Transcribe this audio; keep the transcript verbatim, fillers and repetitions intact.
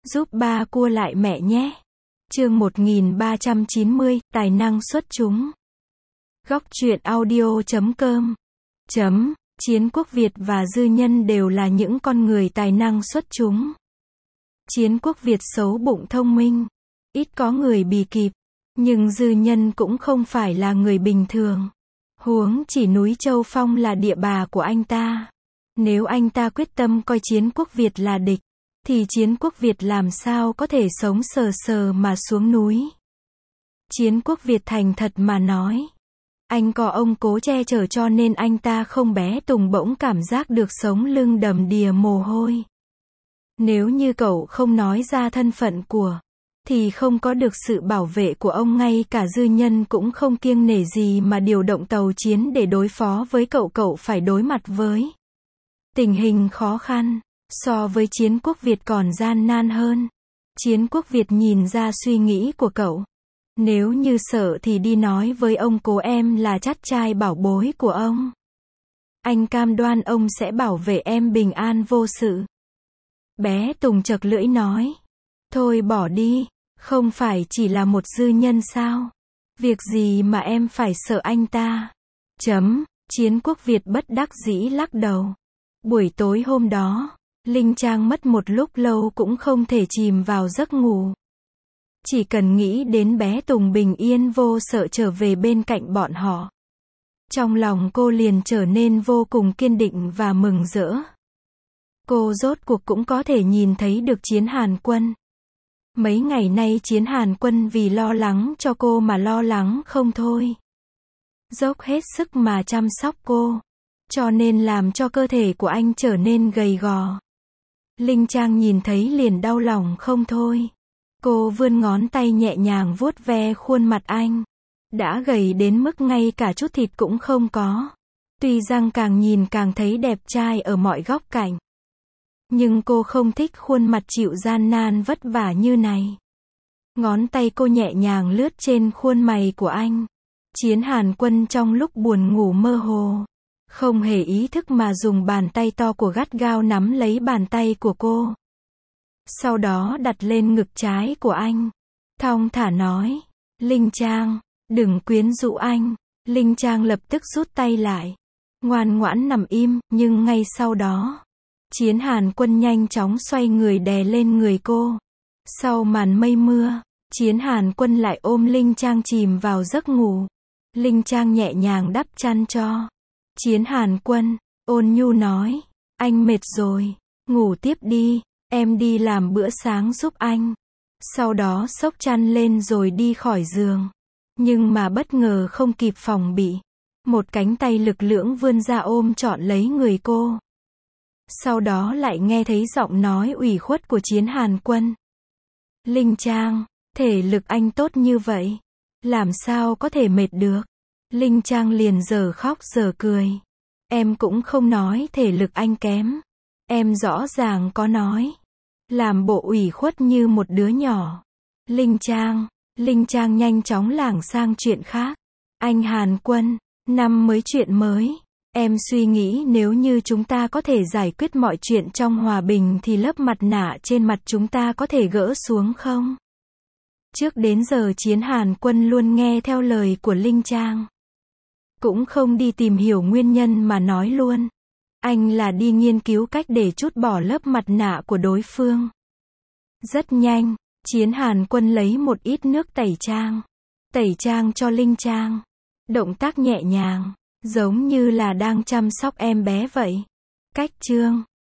Giúp ba cua lại mẹ nhé. Chương một nghìn ba trăm chín mươi, tài năng xuất chúng. Góc truyện audio chấm com. Chấm, Chiến Quốc Việt và Dư Nhân đều là những con người tài năng xuất chúng. Chiến Quốc Việt xấu bụng thông minh, ít có người bì kịp, nhưng Dư Nhân cũng không phải là người bình thường. Huống chỉ núi Châu Phong là địa bà của anh ta. Nếu anh ta quyết tâm coi Chiến Quốc Việt là địch, thì Chiến Quốc Việt làm sao có thể sống sờ sờ mà xuống núi. Chiến Quốc Việt thành thật mà nói. Anh có ông cố che chở cho nên anh ta không bé Tùng bỗng cảm giác được sống lưng đầm đìa mồ hôi. Nếu như cậu không nói ra thân phận của, thì không có được sự bảo vệ của ông, ngay cả Dư Nhân cũng không kiêng nể gì mà điều động tàu chiến để đối phó với cậu. Cậu phải đối mặt với tình hình khó khăn, so với Chiến Quốc Việt còn gian nan hơn. Chiến Quốc Việt nhìn ra suy nghĩ của cậu. Nếu như sợ thì đi nói với ông cố em là chắt trai bảo bối của ông. Anh cam đoan ông sẽ bảo vệ em bình an vô sự. Bé Tùng chật lưỡi nói. Thôi bỏ đi, không phải chỉ là một Dư Nhân sao? Việc gì mà em phải sợ anh ta? Chấm, Chiến Quốc Việt bất đắc dĩ lắc đầu. Buổi tối hôm đó, Linh Trang mất một lúc lâu cũng không thể chìm vào giấc ngủ. Chỉ cần nghĩ đến bé Tùng bình yên vô sợ trở về bên cạnh bọn họ, trong lòng cô liền trở nên vô cùng kiên định và mừng rỡ. Cô rốt cuộc cũng có thể nhìn thấy được Chiến Hàn Quân. Mấy ngày nay Chiến Hàn Quân vì lo lắng cho cô mà lo lắng không thôi. Dốc hết sức mà chăm sóc cô, cho nên làm cho cơ thể của anh trở nên gầy gò. Linh Trang nhìn thấy liền đau lòng không thôi. Cô vươn ngón tay nhẹ nhàng vuốt ve khuôn mặt anh. Đã gầy đến mức ngay cả chút thịt cũng không có. Tuy rằng càng nhìn càng thấy đẹp trai ở mọi góc cạnh, nhưng cô không thích khuôn mặt chịu gian nan vất vả như này. Ngón tay cô nhẹ nhàng lướt trên khuôn mày của anh. Chiến Hàn Quân trong lúc buồn ngủ mơ hồ, không hề ý thức mà dùng bàn tay to của gắt gao nắm lấy bàn tay của cô. Sau đó đặt lên ngực trái của anh. Thong thả nói. Linh Trang, đừng quyến rũ anh. Linh Trang lập tức rút tay lại. Ngoan ngoãn nằm im, nhưng ngay sau đó, Chiến Hàn Quân nhanh chóng xoay người đè lên người cô. Sau màn mây mưa, Chiến Hàn Quân lại ôm Linh Trang chìm vào giấc ngủ. Linh Trang nhẹ nhàng đắp chăn cho Chiến Hàn Quân, ôn nhu nói. Anh mệt rồi, ngủ tiếp đi. Em đi làm bữa sáng giúp anh. Sau đó xốc chăn lên rồi đi khỏi giường. Nhưng mà bất ngờ không kịp phòng bị, một cánh tay lực lưỡng vươn ra ôm trọn lấy người cô. Sau đó lại nghe thấy giọng nói ủy khuất của Chiến Hàn Quân. Linh Trang, thể lực anh tốt như vậy, làm sao có thể mệt được? Linh Trang liền giờ khóc giờ cười. Em cũng không nói thể lực anh kém. Em rõ ràng có nói. Làm bộ ủy khuất như một đứa nhỏ. Linh Trang, Linh Trang nhanh chóng lảng sang chuyện khác. Anh Hàn Quân, năm mới chuyện mới. Em suy nghĩ nếu như chúng ta có thể giải quyết mọi chuyện trong hòa bình thì lớp mặt nạ trên mặt chúng ta có thể gỡ xuống không? Trước đến giờ Chiến Hàn Quân luôn nghe theo lời của Linh Trang. Cũng không đi tìm hiểu nguyên nhân mà nói luôn. Anh là đi nghiên cứu cách để trút bỏ lớp mặt nạ của đối phương. Rất nhanh, Chiến Hàn Quân lấy một ít nước tẩy trang. Tẩy trang cho Linh Trang. Động tác nhẹ nhàng, giống như là đang chăm sóc em bé vậy. Cách chương